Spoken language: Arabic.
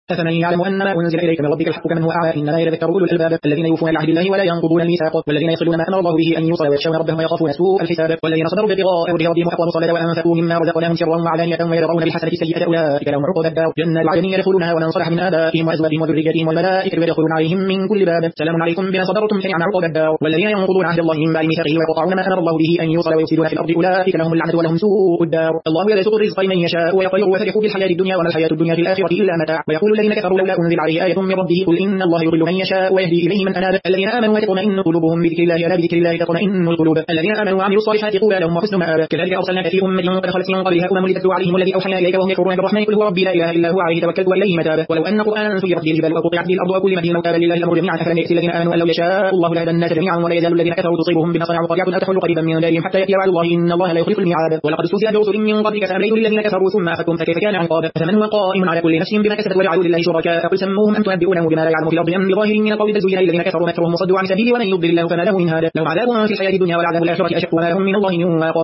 أفمن يعلم أن ما أنزل إليك من ربك الحق كمن هو أعمى إنما يذكر أولو الألباب الذين يوفون بعهد الله ولا ينقضون الميثاق والذين يصلون ما أمر الله به أن يوصل ويخشون ربهم ويخافون سوء الحساب والذين صبروا ابتغاء وجه ربهم وأقاموا الصلاة وأنفقوا مما رزقناهم سرا وعلانية ويدرؤون بالحسنة السيئة أولئك لهم عقبى الدار جنات عدن يدخلونها ومن صلح من آبائهم وأزواجهم وذريتهم والملائكة يدخلون عليهم من كل باب سلام عليكم بما صبرتم فنعم عقبى الدار والذين ينقضون عهد الله من بعد ميثاقه ويقطعون ما أمر الله به أن يوصل ويفسدون في الأرض أولئك لهم اللعنة ولهم سوء الدار الله يبسط الرزق لمن يشاء ويقدر وفرحوا بالحياة الدنيا وما الحياة الدنيا في الآخرة إلا متاع ويقول الذين كفروا لولا أنزل عليه آية من ربه قل إن الله يضل من يشاء ويهدي إليه من أناب الذين آمنوا وتطمئن قلوبهم بذكر الله ألا بذكر الله تطمئن القلوب الذين آمنوا وعملوا الصالحات طوبى لهم وحسن مآب كذلك أرسلناك في أمة قد خلت من قبلها أمم لتتلو عليهم الذي أوحينا إليك وهم يكفرون بالرحمن قل هو ربي لا إله إلا هو عليه توكلت وإليه متاب ولو أن قرآنا سيرت به الجبال وقطعت به الأرض وكلم به الموتى بل لله الأمر جميعا أفلم يأتي الذين آمنوا أن لو يشاء الله لهدى الناس جميعا ولا يزال الذين كفروا تصيبهم بما صنعوا قريعة أو تحل قريبا من دارهم حتى يأتي وعد الله إن الله لا يخلف الميعاد ولقد استهزئ برسل من قبلك فأمليت للذين كفروا ثم أخذتهم فكيف كان عقاب فمن هو قائم على كل نفس بما كسبت وجعلوا لله شركاء قل سموهم أم تنبئونه بما لا يعلم في الأرض أم بظاهر من القول بل زين الذين كفروا مكرهم وصدوا عن سبيله ومن يضلل الله فما له من هاد لهم عذاب في الحياة الدنيا والعذاب الآخرة أشق وما لهم من الله من واق